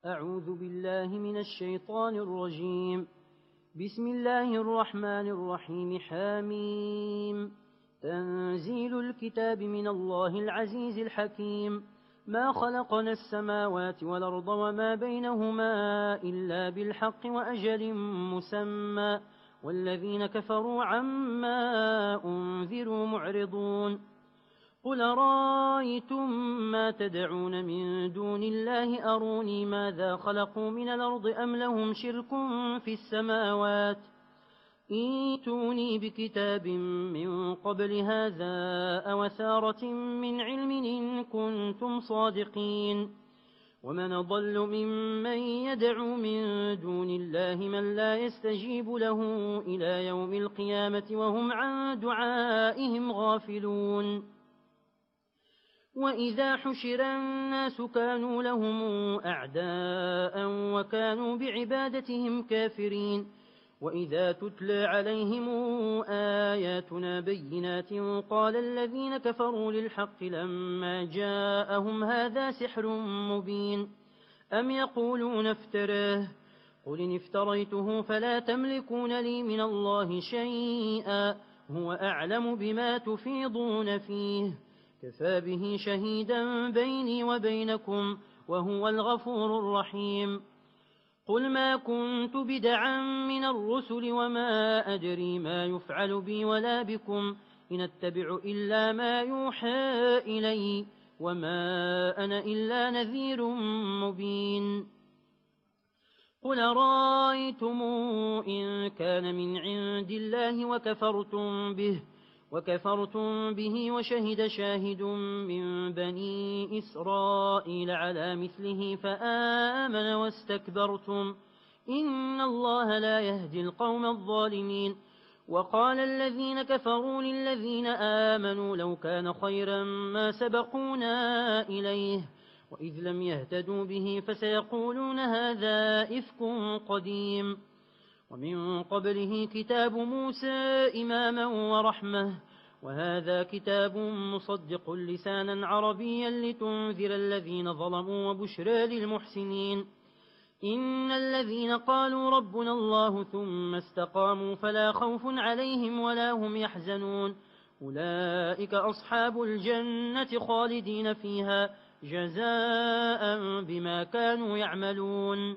أعوذ بالله من الشيطان الرجيم. بسم الله الرحمن الرحيم. حميم. تنزيل الكتاب من الله العزيز الحكيم. ما خلقنا السماوات والأرض وما بينهما إلا بالحق وأجل مسمى، والذين كفروا عما أنذروا معرضون. قل رأيتم ما تدعون من دون الله أروني ماذا خلقوا من الأرض أم لهم شرك في السماوات، ائتوني بكتاب من قبل هذا أو أثارة من علم إن كنتم صادقين. ومن ضل ممن يدعو من دون الله من لا يستجيب له إلى يوم القيامة وهم عن دعائهم غافلون. وإذا حشر الناس كانوا لهم أعداء وكانوا بعبادتهم كافرين. وإذا تتلى عليهم آياتنا بينات قال الذين كفروا للحق لما جاءهم هذا سحر مبين أم يقولون افتراه قل إن افتريته فلا تملكون لي من الله شيئا هو أعلم بما تفيضون فيه كفى به شهيدا بيني وبينكم وهو الغفور الرحيم. قل ما كنت بدعا من الرسل وما أدري ما يفعل بي ولا بكم إن اتبع إلا ما يوحى إلي وما أنا إلا نذير مبين. قل رأيتم إن كان من عند الله وكفرتم به وشهد شاهد من بني إسرائيل على مثله فآمن واستكبرتم إن الله لا يهدي القوم الظالمين. وقال الذين كفروا للذين آمنوا لو كان خيرا ما سبقونا إليه وإذ لم يهتدوا به فسيقولون هذا إفك قديم. ومن قبله كتاب موسى إماما ورحمة وهذا كتاب مصدق لسانا عربيا لتنذر الذين ظلموا وبشرى للمحسنين. إن الذين قالوا ربنا الله ثم استقاموا فلا خوف عليهم ولا هم يحزنون أولئك أصحاب الجنة خالدين فيها جزاء بما كانوا يعملون.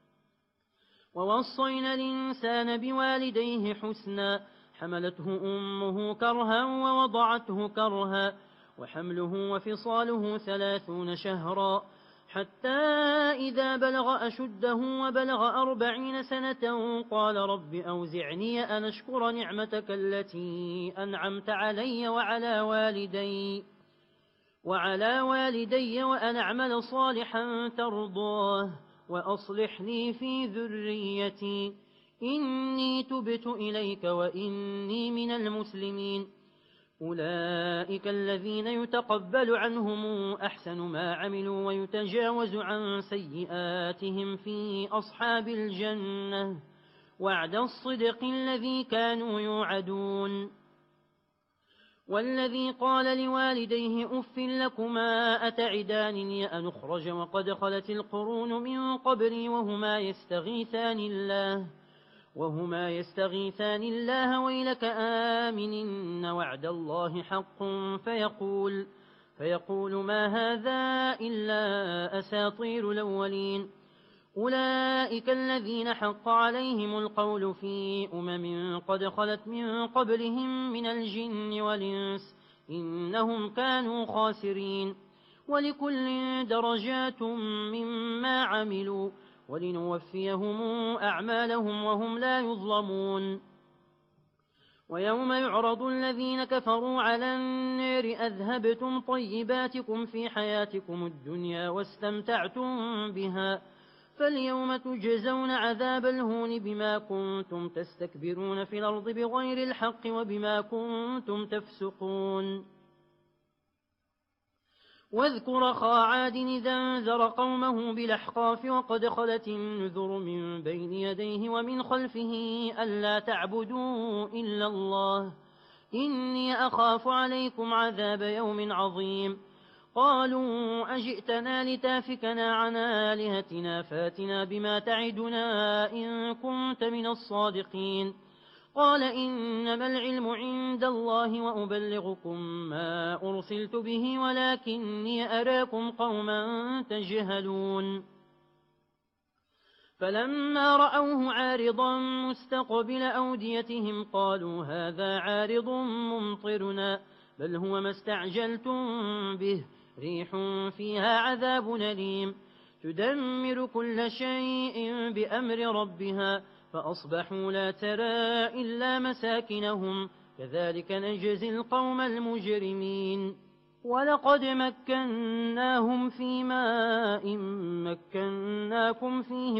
ووصينا الإنسان بوالديه حسنا حملته أمه كرها ووضعته كرها وحمله وفصاله 30 شهرا حتى إذا بلغ أشده وبلغ 40 سنة قال رب أوزعني أن أشكر نعمتك التي أنعمت علي وعلى والدي وأن أعمل صالحا ترضاه وأصلح لي في ذريتي إني تبت إليك وإني من المسلمين. أولئك الذين يتقبل عنهم أحسن ما عملوا ويتجاوز عن سيئاتهم في أصحاب الجنة وعد الصدق الذي كانوا يوعدون. والذي قال لوالديه أف لكما أتعدانني أن أخرج وقد خلت القرون من قبلي وهما يستغيثان الله ويلك آمن إن وعد الله حق فيقول ما هذا إلا أساطير الأولين. أولئك الذين حق عليهم القول في قد خلت من قبلهم من الجن والإنس إنهم كانوا خاسرين. ولكل درجات مما عملوا ولنوفيهم أعمالهم وهم لا يظلمون. ويوم يعرض الذين كفروا على النار أذهبتم طيباتكم في حياتكم الدنيا واستمتعتم بها فاليوم تجزون عذاب الهون بما كنتم تستكبرون في الأرض بغير الحق وبما كنتم تفسقون. واذكر أخا عاد إذا أنذر قومه بالأحقاف وقد خلت النذر من بين يديه ومن خلفه ألا تعبدوا إلا الله إني أخاف عليكم عذاب يوم عظيم. قالوا أجئتنا لتافكنا عن آلهتنا فاتنا بما تعدنا إن كنت من الصادقين قال إنما العلم عند الله وأبلغكم ما أرسلت به ولكني أراكم قوما تجهلون فلما رأوه عارضا مستقبل أوديتهم قالوا هذا عارض ممطرنا بل هو ما استعجلتم به ريح فيها عذاب أليم تدمر كل شيء بأمر ربها فأصبحوا لا ترى إلا مساكنهم كذلك نجزي القوم المجرمين ولقد مكناهم في ماء مكناكم فيه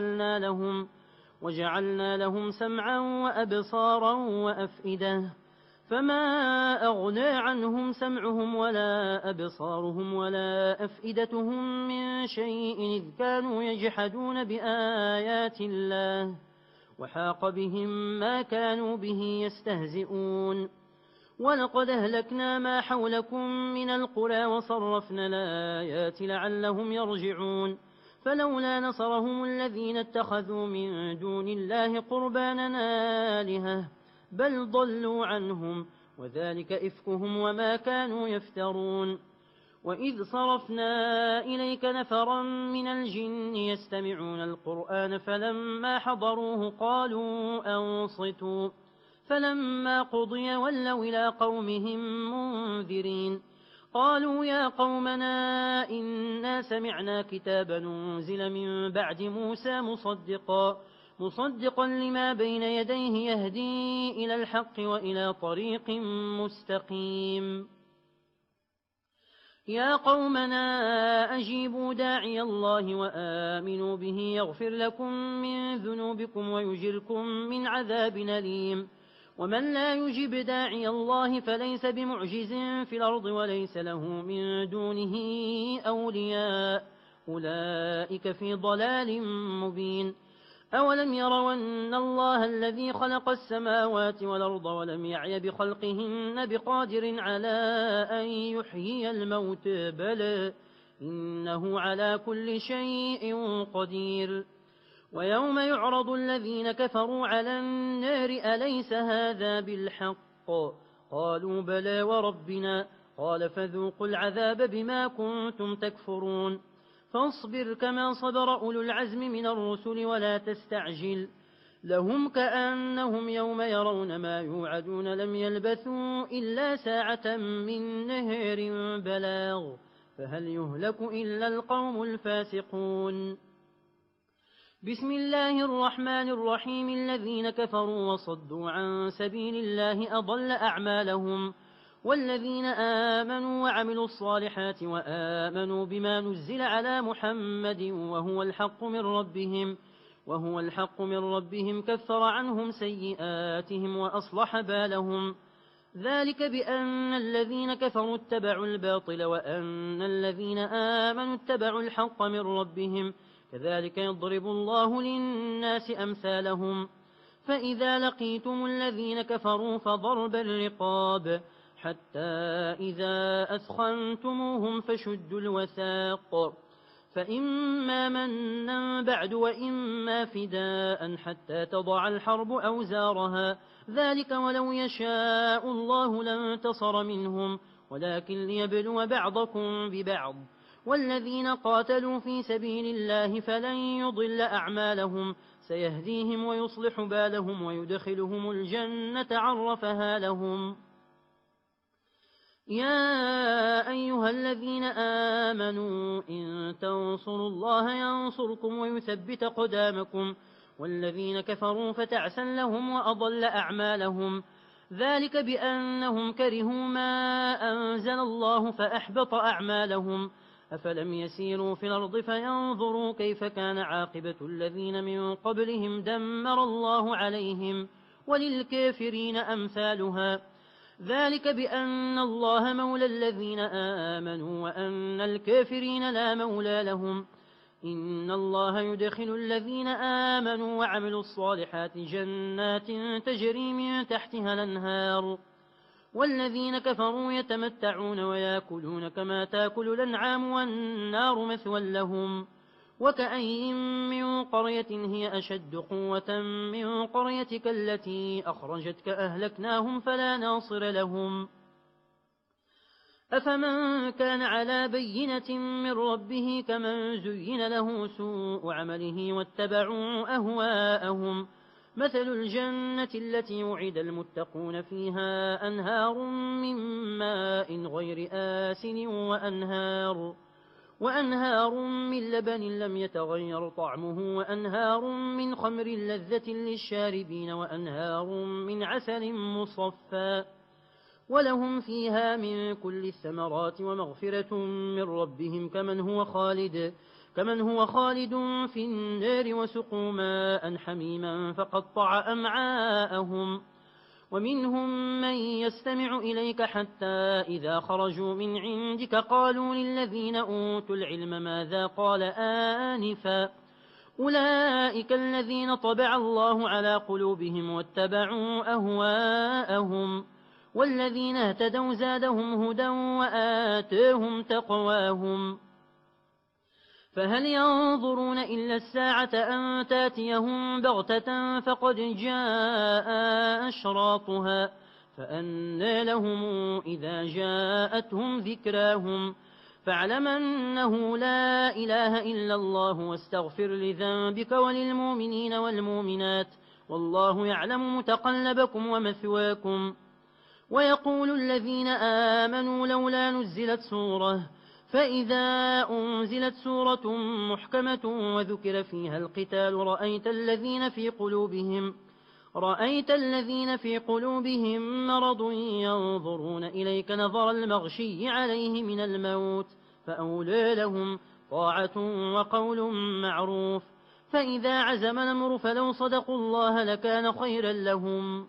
وجعلنا لهم سمعا وأبصارا وأفئدة فما أغنى عنهم سمعهم ولا أبصارهم ولا أفئدتهم من شيء إذ كانوا يجحدون بآيات الله وحاق بهم ما كانوا به يستهزئون ولقد أهلكنا ما حولكم من القرى وصرفنا الآيات لعلهم يرجعون فلولا نصرهم الذين اتخذوا من دون الله قربانا آلهة بل ضلوا عنهم وذلك إفكهم وما كانوا يفترون وإذ صرفنا إليك نفرا من الجن يستمعون القرآن فلما حضروه قالوا أنصتوا فلما قضي ولوا إلى قومهم منذرين قالوا يا قومنا إنا سمعنا كتابا أنزل من بعد موسى مصدقا لما بين يديه يهدي إلى الحق وإلى طريق مستقيم يا قومنا أجيبوا داعي الله وآمنوا به يغفر لكم من ذنوبكم ويجركم من عذاب أليم ومن لا يجب داعي الله فليس بمعجز في الأرض وليس له من دونه أولياء أولئك في ضلال مبين أولم يروا أن الله الذي خلق السماوات والأرض ولم يعي بخلقهن بقادر على أن يحيي الموت بلى إنه على كل شيء قدير ويوم يعرض الذين كفروا على النار أليس هذا بالحق قالوا بلى وربنا قال فذوقوا العذاب بما كنتم تكفرون فاصبر كما صبر أولو العزم من الرسل ولا تستعجل لهم كأنهم يوم يرون ما يوعدون لم يلبثوا إلا ساعة من نهار بلاغ فهل يهلك إلا القوم الفاسقون بسم الله الرحمن الرحيم الذين كفروا وصدوا عن سبيل الله أضل أعمالهم والذين آمنوا وعملوا الصالحات وآمنوا بما نزل على محمد وهو الحق من ربهم كفر عنهم سيئاتهم وأصلح بالهم ذلك بأن الذين كفروا اتبعوا الباطل وأن الذين آمنوا اتبعوا الحق من ربهم كذلك يضرب الله للناس أمثالهم فإذا لقيتم الذين كفروا فضرب الرقاب حتى إذا أثخنتموهم فشدوا الوثاق فإما منا بعد وإما فداء حتى تضع الحرب أوزارها ذلك ولو يشاء الله لانتصر منهم ولكن ليبلو بعضكم ببعض والذين قاتلوا في سبيل الله فلن يضل أعمالهم سيهديهم ويصلح بالهم ويدخلهم الجنة عرفها لهم يا أيها الذين آمنوا إن تنصروا الله ينصركم ويثبت قدامكم والذين كفروا فتعسا لهم وأضل أعمالهم ذلك بأنهم كرهوا ما أنزل الله فأحبط أعمالهم أفلم يسيروا في الأرض فينظروا كيف كان عاقبة الذين من قبلهم دمر الله عليهم وللكافرين أمثالها ذلك بأن الله مولى الذين آمنوا وأن الكافرين لا مولى لهم إن الله يدخل الذين آمنوا وعملوا الصالحات جنات تجري من تحتها الأنهار والذين كفروا يتمتعون ويأكلون كما تأكل الأنعام والنار مثوى لهم وكأين من قرية هي أشد قوة من قريتك التي أخرجتك أهلكناهم فلا ناصر لهم أفمن كان على بينة من ربه كمن زين له سوء عمله واتبعوا أهواءهم مثل الجنة التي وعد المتقون فيها أنهار من ماء غير آسن وأنهار من لبن لم يتغير طعمه وأنهار من خمر لذة للشاربين وأنهار من عسل مصفى ولهم فيها من كل الثمرات ومغفرة من ربهم كمن هو خالد في النار وسقوا ماء حميما فقطع أمعاءهم ومنهم من يستمع إليك حتى إذا خرجوا من عندك قالوا للذين أوتوا العلم ماذا قال آنفا أولئك الذين طبع الله على قلوبهم واتبعوا أهواءهم والذين اهتدوا زادهم هدى وآتاهم تقواهم فهل ينظرون إلا الساعة أن تاتيهم بغتة فقد جاء أشراطها فأنى لهم إذا جاءتهم ذكراهم فاعلم أنه لا إله إلا الله واستغفر لذنبك وللمؤمنين والمؤمنات والله يعلم متقلبكم ومثواكم ويقول الذين آمنوا لولا نزلت سورة فإذا أنزلت سورة محكمة وذكر فيها القتال رأيت الذين في قلوبهم مرض ينظرون إليك نظر المغشي عليه من الموت فأولى لهم طاعة وقول معروف فإذا عزم الأمر فلو صدقوا الله لكان خيرا لهم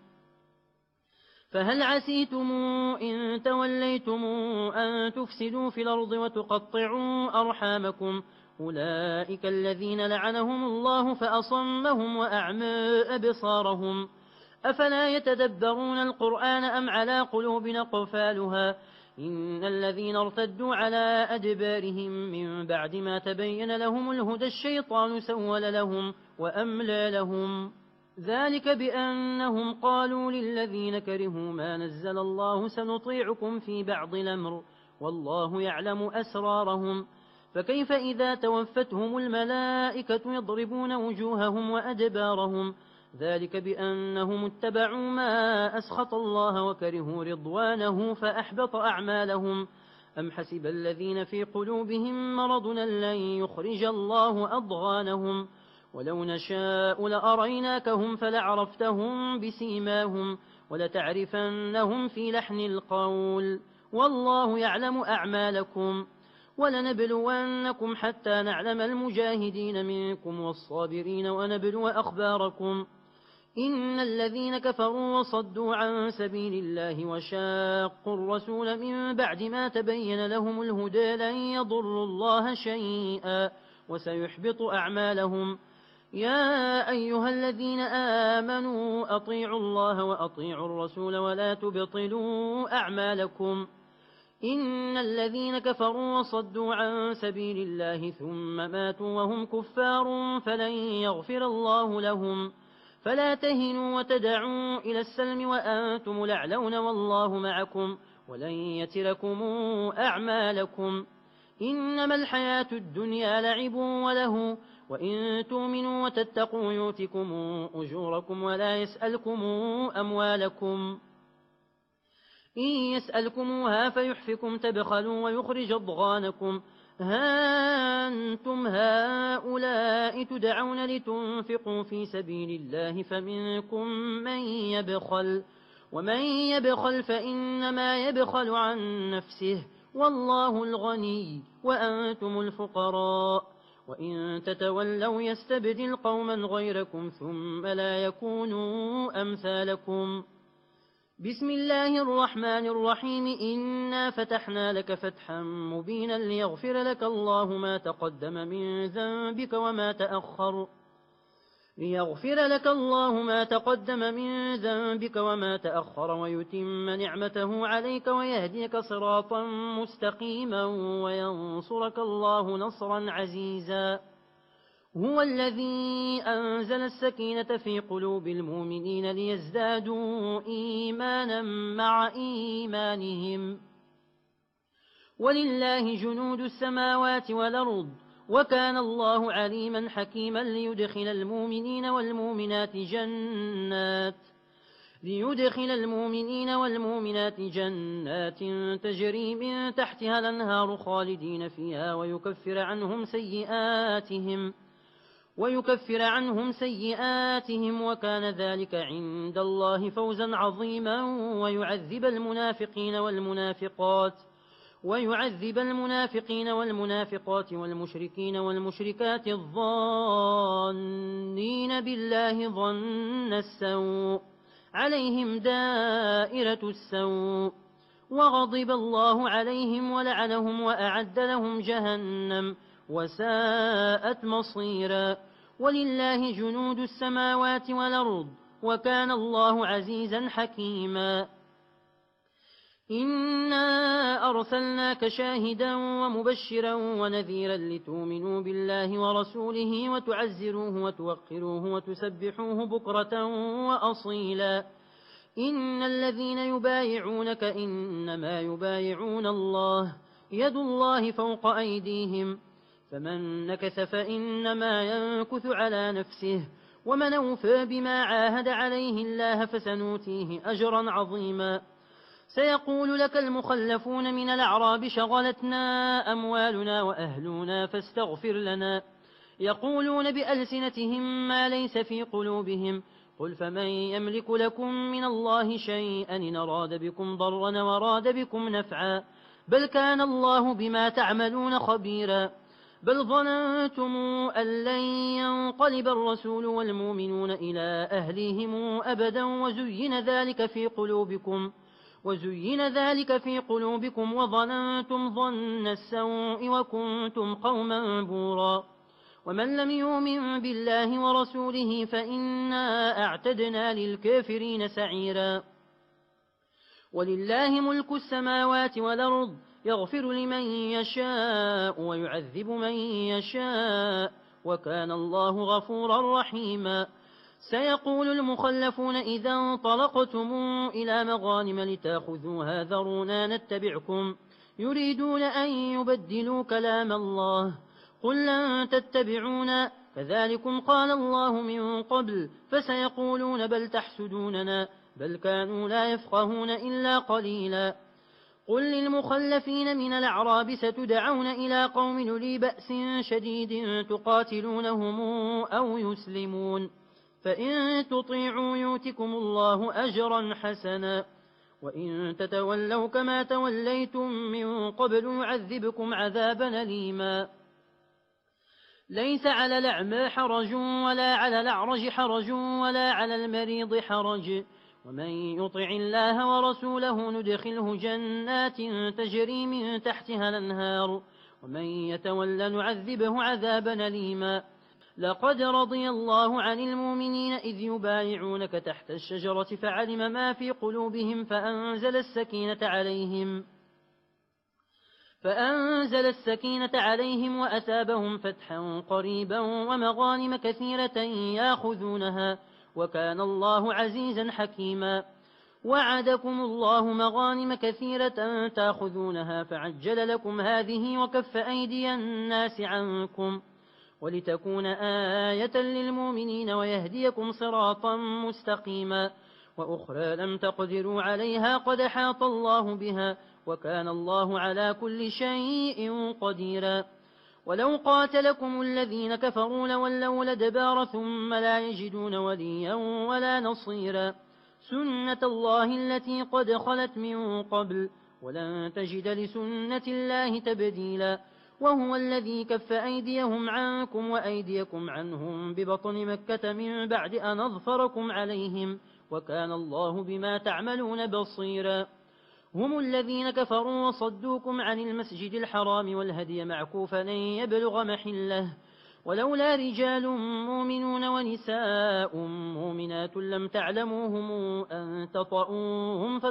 فهل عسيتم إن توليتم أن تفسدوا في الأرض وتقطعوا أرحامكم أولئك الذين لعنهم الله فأصمهم وأعمى أبصارهم أفلا يتدبرون القرآن أم على قلوب أقفالها إن الذين ارتدوا على أدبارهم من بعد ما تبين لهم الهدى الشيطان سول لهم وأملى لهم ذلك بأنهم قالوا للذين كرهوا ما نزل الله سنطيعكم في بعض الأمر والله يعلم أسرارهم فكيف إذا توفتهم الملائكة يضربون وجوههم وأدبارهم ذلك بأنهم اتبعوا ما أسخط الله وكرهوا رضوانه فأحبط أعمالهم أم حسب الذين في قلوبهم مرض لن يخرج الله أضغانهم ولو نشاء لأريناكهم فلعرفتهم بسيماهم ولتعرفنهم في لحن القول والله يعلم أعمالكم ولنبلونكم حتى نعلم المجاهدين منكم والصابرين ونبلو أخباركم إن الذين كفروا وصدوا عن سبيل الله وشاقوا الرسول من بعد ما تبين لهم الهدى لن يضروا الله شيئا وسيحبط أعمالهم يا أيها الذين آمنوا أطيعوا الله وأطيعوا الرسول ولا تبطلوا أعمالكم إن الذين كفروا وصدوا عن سبيل الله ثم ماتوا وهم كفار فلن يغفر الله لهم فلا تهنوا وتدعوا إلى السلم وأنتم لعلون والله معكم ولن يتركم أعمالكم إنما الحياة الدنيا لعب وله وإن تؤمنوا وتتقوا يؤتكم أجوركم ولا يسألكم أموالكم إن يسألكموها فيحفكم تبخلوا ويخرج أضغانكم ها أنتم هؤلاء تدعون لتنفقوا في سبيل الله فمنكم من يبخل ومن يبخل فإنما يبخل عن نفسه والله الغني وأنتم الفقراء وإن تتولوا يستبدل قوما غيركم ثم لا يكونوا أمثالكم بسم الله الرحمن الرحيم إنا فتحنا لك فتحا مبينا ليغفر لك الله ما تقدم من ذنبك وما تأخر ليغفر لك الله ما تقدم من ذنبك وما تأخر ويتم نعمته عليك ويهديك صراطا مستقيما وينصرك الله نصرا عزيزا. هو الذي أنزل السكينة في قلوب المؤمنين ليزدادوا إيمانا مع إيمانهم، ولله جنود السماوات والأرض وكان الله عليما حكيما. ليدخل المؤمنين والمؤمنات جنات تجري من تحتها الأنهار خالدين فيها ويكفر عنهم سيئاتهم وكان ذلك عند الله فوزا عظيما. ويعذب المنافقين والمنافقات والمشركين والمشركات الظانين بالله ظن السوء عليهم دائرة السوء وغضب الله عليهم ولعنهم وأعد لهم جهنم وساءت مصيرا. ولله جنود السماوات والأرض وكان الله عزيزا حكيما. إنا أرسلناك شاهدا ومبشرا ونذيرا لتؤمنوا بالله ورسوله وتعزروه وتوقروه وتسبحوه بكرة وأصيلا. إن الذين يبايعونك إنما يبايعون الله يد الله فوق أيديهم فمن نكث فإنما ينكث على نفسه ومن أوفى بما عاهد عليه الله فسنوتيه أجرا عظيما. سيقول لك المخلفون من الأعراب شغلتنا أموالنا وأهلنا فاستغفر لنا. يقولون بألسنتهم ما ليس في قلوبهم قل فمن يملك لكم من الله شيئا إن أراد بكم ضرا وراد بكم نفعا بل كان الله بما تعملون خبيرا. بل ظننتم أن لن ينقلب الرسول والمؤمنون إلى أهليهم أبدا وزين ذلك في قلوبكم وظننتم ظن السوء وكنتم قوما بورا. ومن لم يؤمن بالله ورسوله فإنا أعتدنا للكافرين سعيرا. ولله ملك السماوات والأرض يغفر لمن يشاء ويعذب من يشاء وكان الله غفورا رحيما. سيقول المخلفون إذا انطلقتم إلى مغانم لتأخذوها ذرونا نتبعكم يريدون أن يبدلوا كلام الله قل لن تتبعونا كذلكم قال الله من قبل فسيقولون بل تحسدوننا بل كانوا لا يفقهون إلا قليلا. قل للمخلفين من الأعراب ستدعون إلى قوم لي بأس شديد تقاتلونهم أو يسلمون فإن تطيعوا يؤتكم الله أجرا حسنا وإن تتولوا كما توليتم من قبل يعذبكم عذابا أليما. ليس على الأعمى حرج ولا على الأعرج حرج ولا على المريض حرج ومن يطع الله ورسوله ندخله جنات تجري من تحتها الأنهار ومن يتولى نعذبه عذابا أليما. لقد رضي الله عن المؤمنين إذ يبايعونك تحت الشجرة فعلم ما في قلوبهم فأنزل السكينة عليهم وأتابهم فتحا قريبا ومغانم كثيرة ياخذونها وكان الله عزيزا حكيما. وعدكم الله مغانم كثيرة تاخذونها فعجل لكم هذه وكف أيدي الناس عنكم ولتكون آية للمؤمنين ويهديكم صراطا مستقيما. وأخرى لم تقدروا عليها قد حاط الله بها وكان الله على كل شيء قديرا. ولو قاتلكم الذين كفروا لولوا الأدبار ثم لا يجدون وليا ولا نصيرا. سنة الله التي قد خلت من قبل ولن تجد لسنة الله تبديلا. وهو الذي كف أيديهم عنكم وأيديكم عنهم ببطن مكة من بعد أن أظفركم عليهم وكان الله بما تعملون بصيرا. هم الذين كفروا وصدوكم عن المسجد الحرام والهدي معكوفا أن يبلغ محله ولولا رجال مؤمنون ونساء مؤمنات لم تعلموهم أن تطؤوهم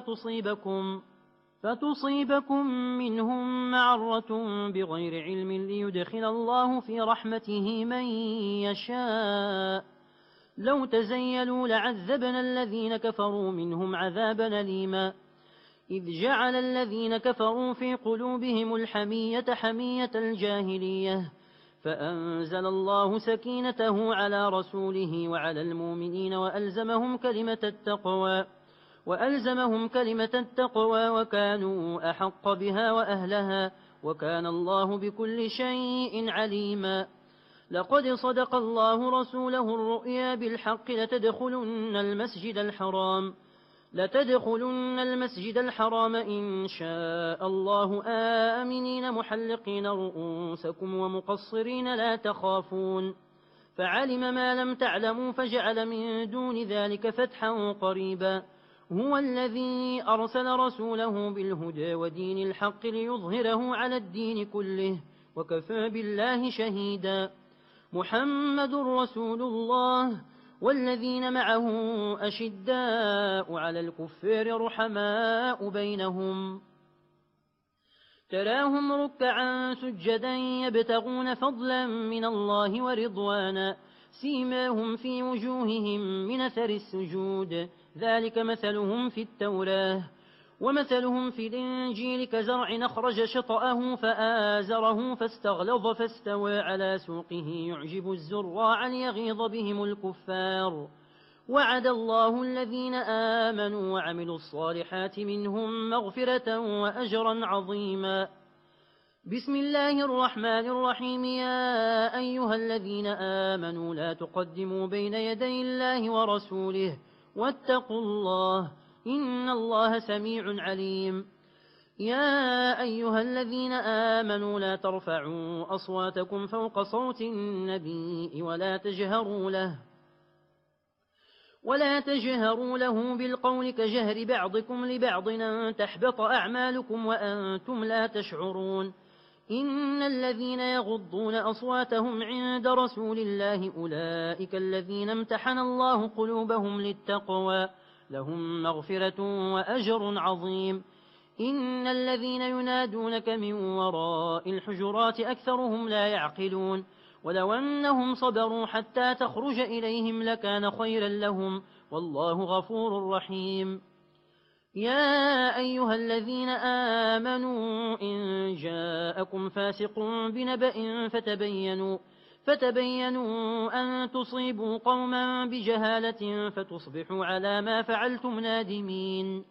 فتصيبكم منهم معرة بغير علم ليدخل الله في رحمته من يشاء. لو تزيلوا لعذبنا الذين كفروا منهم عذابا أليما. إذ جعل الذين كفروا في قلوبهم الحمية حمية الجاهلية فأنزل الله سكينته على رسوله وعلى المؤمنين وألزمهم كلمة التقوى وكانوا أحق بها وأهلها وكان الله بكل شيء عليما. لقد صدق الله رسوله الرؤيا بالحق لتدخلن المسجد الحرام إن شاء الله آمنين محلقين رؤوسكم ومقصرين لا تخافون فعلم ما لم تعلموا فجعل من دون ذلك فتحا قريبا. هو الذي أرسل رسوله بالهدى ودين الحق ليظهره على الدين كله وكفى بالله شهيدا. محمد رسول الله والذين معه أشداء على الكفار رحماء بينهم تراهم ركعا سجدا يبتغون فضلا من الله ورضوانا سيماهم في وجوههم من أثر السجود ذلك مثلهم في التوراة ومثلهم في الإنجيل كزرع أخرج شطأه فآزره فاستغلظ فاستوى على سوقه يعجب الزراع ليغيظ بهم الكفار. وعد الله الذين آمنوا وعملوا الصالحات منهم مغفرة وأجرا عظيما. بسم الله الرحمن الرحيم. يا أيها الذين آمنوا لا تقدموا بين يدي الله ورسوله واتقوا الله إن الله سميع عليم. يا أيها الذين آمنوا لا ترفعوا أصواتكم فوق صوت النبي ولا تجهروا له بالقول كجهر بعضكم لبعض أن تحبط أعمالكم وأنتم لا تشعرون. إن الذين يغضون أصواتهم عند رسول الله أولئك الذين امتحن الله قلوبهم للتقوى لهم مغفرة وأجر عظيم. إن الذين ينادونك من وراء الحجرات أكثرهم لا يعقلون. ولو أنهم صبروا حتى تخرج إليهم لكان خيرا لهم والله غفور رحيم. يا أيها الذين آمنوا إن جاءكم فاسق بنبأ فتبينوا أن تصيبوا قوما بجهالة فتصبحوا على ما فعلتم نادمين.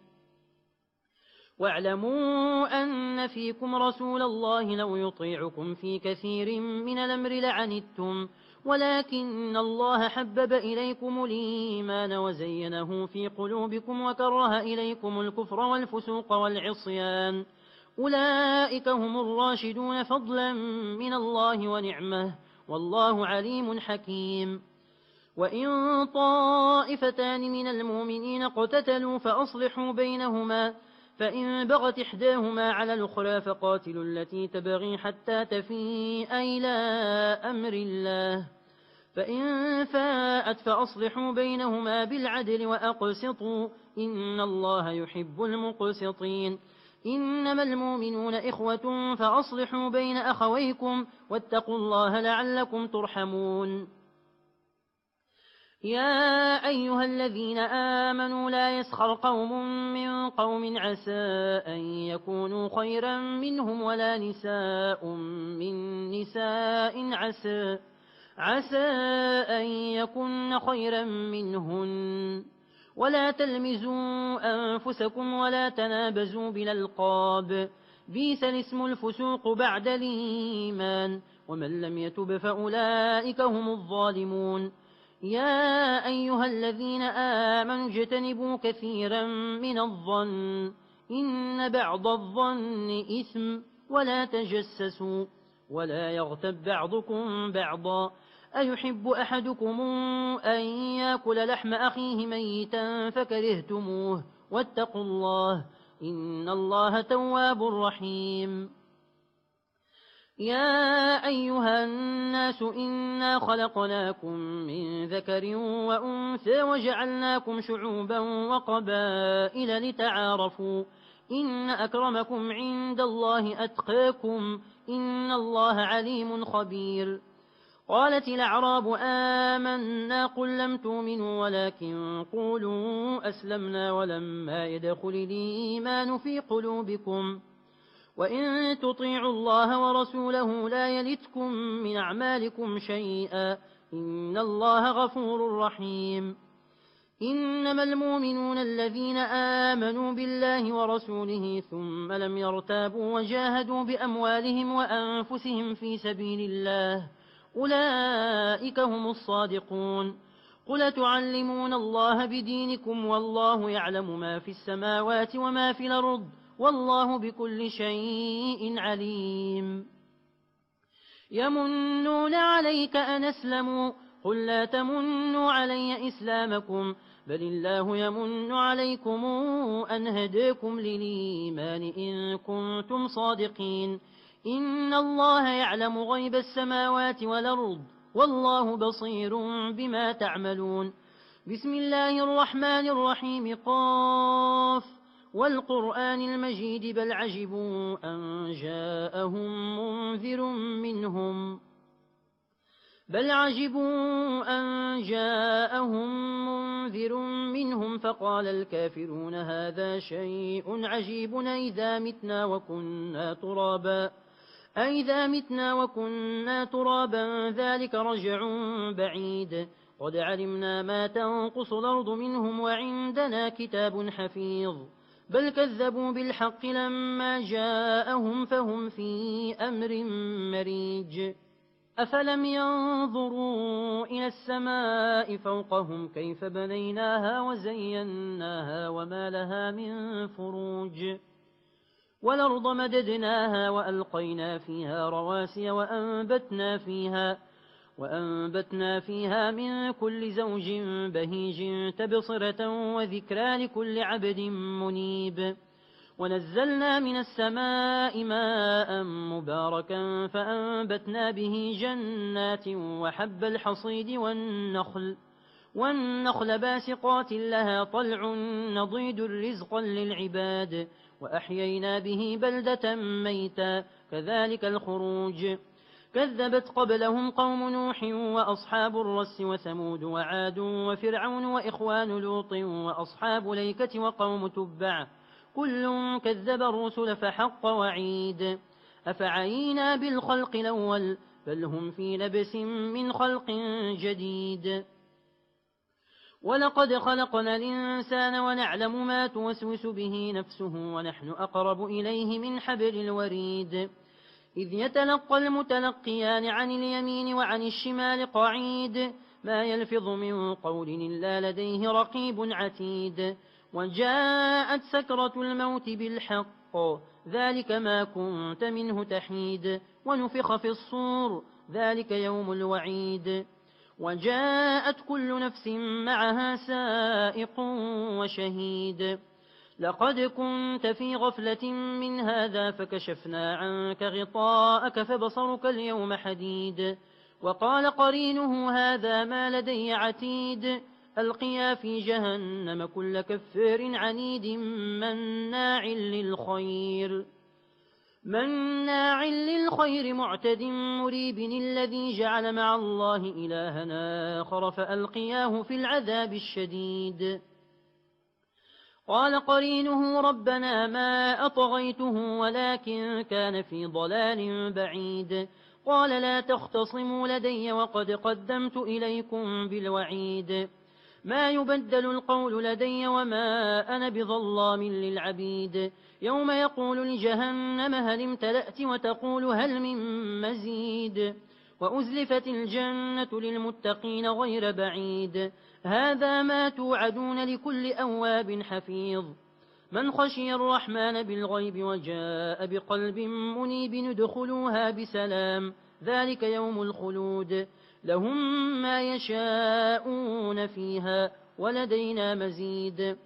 واعلموا أن فيكم رسول الله لو يطيعكم في كثير من الأمر لعنتم ولكن الله حبب إليكم الإيمان وزينه في قلوبكم وكره إليكم الكفر والفسوق والعصيان أولئك هم الراشدون فضلا من الله ونعمه والله عليم حكيم. وإن طائفتان من المؤمنين اقتتلوا فأصلحوا بينهما فإن بغت إحداهما على الأخرى فقاتلوا التي تبغي حتى تفيء إلى أمر الله فإن فاءت فأصلحوا بينهما بالعدل وأقسطوا إن الله يحب المقسطين. إنما المؤمنون إخوة فأصلحوا بين أخويكم واتقوا الله لعلكم ترحمون. يا أيها الذين آمنوا لا يسخر قوم من قوم عسى أن يكونوا خيرا منهم ولا نساء من نساء عسى أن يكون خيرا منهن ولا تلمزوا أنفسكم ولا تنابزوا بالألقاب بئس الاسم الفسوق بعد الإيمان ومن لم يتب فأولئك هم الظالمون. يا أيها الذين آمنوا اجتنبوا كثيرا من الظن إن بعض الظن إثم ولا تجسسوا ولا يغتب بعضكم بعضا أيحب أحدكم أن يأكل لحم أخيه ميتا فكرهتموه واتقوا الله إن الله تواب رحيم. يا أيها الناس إنا خلقناكم من ذكر وأنثى وجعلناكم شعوبا وقبائل لتعارفوا إن أكرمكم عند الله أتقاكم إن الله عليم خبير. قالت الأعراب آمنا قل لم تؤمنوا ولكن قولوا أسلمنا ولما يدخل الإيمان في قلوبكم وإن تطيعوا الله ورسوله لا يلتكم من أعمالكم شيئا إن الله غفور رحيم. إنما المؤمنون الذين آمنوا بالله ورسوله ثم لم يرتابوا وجاهدوا بأموالهم وأنفسهم في سبيل الله أولئك هم الصادقون. قل تعلمون الله بدينكم والله يعلم ما في السماوات وما في الأرض والله بكل شيء عليم. يمنون عليك أن أسلموا قل لا تمنوا علي إسلامكم بل الله يمن عليكم أن هداكم للإيمان إن كنتم صادقين. إن الله يعلم غيب السماوات والأرض والله بصير بما تعملون. بسم الله الرحمن الرحيم قاف والقرآن المجيد بل عجبوا أن جاءهم منذر منهم فقال الكافرون هذا شيء عجيب أئذا متنا وكنا ترابا ذلك رجع بعيد قد علمنا ما تنقص الأرض منهم وعندنا كتاب حفيظ. بل كذبوا بالحق لما جاءهم فهم في أمر مريج. أفلم ينظروا إلى السماء فوقهم كيف بنيناها وزيناها وما لها من فروج والأرض مددناها وألقينا فيها رواسي وأنبتنا فيها من كل زوج بهيج تبصرة وذكرى لكل عبد منيب. ونزلنا من السماء ماء مباركا فأنبتنا به جنات وحب الحصيد والنخل باسقات لها طلع نضيد رزقا للعباد وأحيينا به بلدة ميتا كذلك الخروج. كذبت قبلهم قوم نوح وأصحاب الرس وثمود وعاد وفرعون وإخوان لوط وأصحاب ليكة وقوم تبع كل كذب الرسل فحق وعيد. أفعينا بالخلق الأول بل هم في لبس من خلق جديد. ولقد خلقنا الإنسان ونعلم ما توسوس به نفسه ونحن أقرب إليه من حبل الوريد. إذ يتلقى المتلقيان عن اليمين وعن الشمال قعيد ما يلفظ من قول إلا لديه رقيب عتيد. وجاءت سكرة الموت بالحق ذلك ما كنت منه تحيد ونفخ في الصور ذلك يوم الوعيد. وجاءت كل نفس معها سائق وشهيد. لقد كنت في غفلة من هذا فكشفنا عنك غطاءك فبصرك اليوم حديد. وقال قرينه هذا ما لدي عتيد ألقيا في جهنم كل كفار عنيد مناع للخير معتد مريب الذي جعل مع الله إلهنا آخر فألقياه في العذاب الشديد. قال قرينه ربنا ما أطغيته ولكن كان في ضلال بعيد. قال لا تختصموا لدي وقد قدمت إليكم بالوعيد. ما يبدل القول لدي وما أنا بظلام للعبيد. يوم يقول لجهنم هل امتلأت وتقول هل من مزيد. وأزلفت الجنة للمتقين غير بعيد. هذا ما توعدون لكل أواب حفيظ. من خشي الرحمن بالغيب وجاء بقلب منيب ادخلوها بسلام ذلك يوم الخلود لهم ما يشاءون فيها ولدينا مزيد.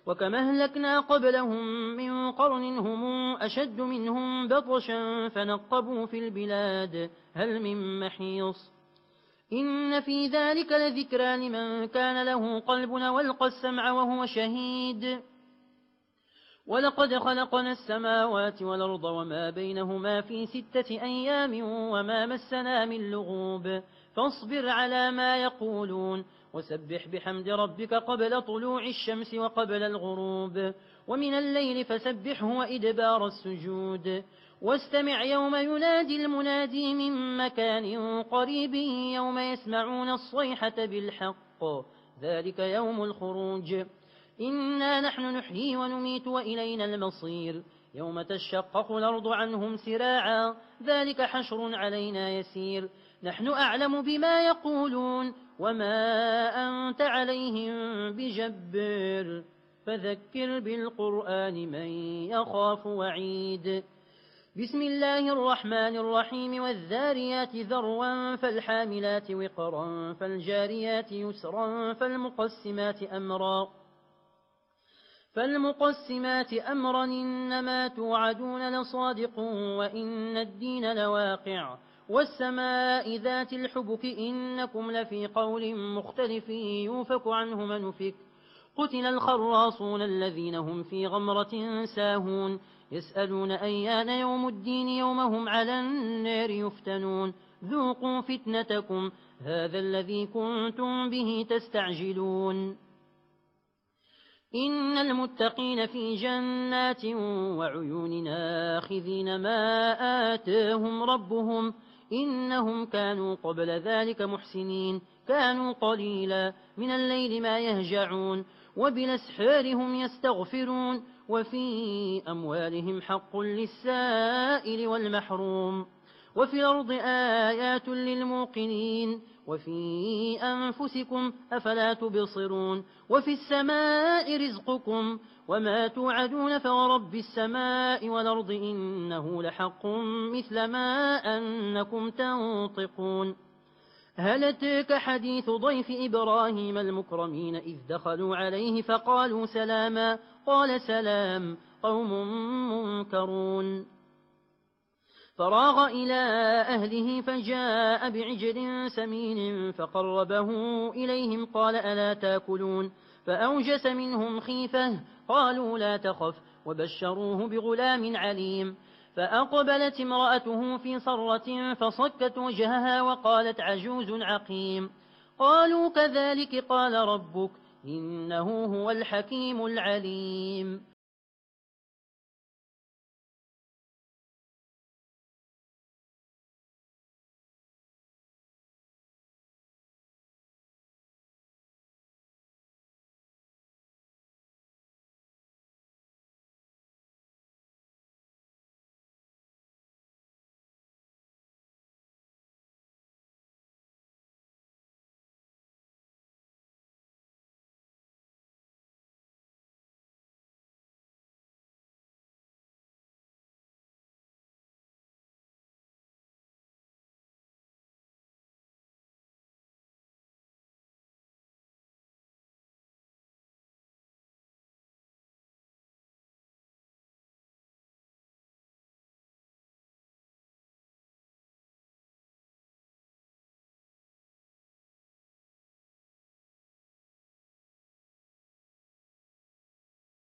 وكما أهلكنا قبلهم من قرن هم أشد منهم بطشا فنقبوا في البلاد هل من محيص إن في ذلك لذكرى لمن كان له قلب والقى السمع وهو شهيد ولقد خلقنا السماوات والأرض وما بينهما في 6 أيام وما مسنا من لغوب فاصبر على ما يقولون وسبح بحمد ربك قبل طلوع الشمس وقبل الغروب ومن الليل فسبحه وإدبار السجود واستمع يوم ينادي المنادي من مكان قريب يوم يسمعون الصيحة بالحق ذلك يوم الخروج إنا نحن نحيي ونميت وإلينا المصير يوم تشقق الأرض عنهم سراعا ذلك حشر علينا يسير نحن أعلم بما يقولون وما أنت عليهم بجبر فذكر بالقرآن من يخاف وعيد بسم الله الرحمن الرحيم والذاريات ذروا فالحاملات وقرا فالجاريات يسرا فالمقسمات أمرا إنما توعدون لصادق وإن الدين لواقع والسماء ذات الحبك إنكم لفي قول مختلف يوفك عنه من فك قتل الخراصون الذين هم في غمرة ساهون يسألون أيان يوم الدين يومهم على النار يفتنون ذوقوا فتنتكم هذا الذي كنتم به تستعجلون إن المتقين في جنات وعيون آخذين ما آتاهم ربهم إنهم كانوا قبل ذلك محسنين كانوا قليلا من الليل ما يهجعون وبالأسحار هم يستغفرون وفي أموالهم حق للسائل والمحروم وفي الأرض آيات للموقنين وفي أنفسكم أفلا تبصرون وفي السماء رزقكم وما توعدون فورب السماء والأرض إنه لحق مثل ما أنكم تنطقون هل أتاك حديث ضيف إبراهيم المكرمين إذ دخلوا عليه فقالوا سلاما قال سلام قوم منكرون فراغ إلى أهله فجاء بعجل سمين فقربه إليهم قال ألا تاكلون فأوجس منهم خيفة قالوا لا تخف وبشروه بغلام عليم فأقبلت امرأته في صرة فصكت وجهها وقالت عجوز عقيم قالوا كذلك قال ربك إنه هو الحكيم العليم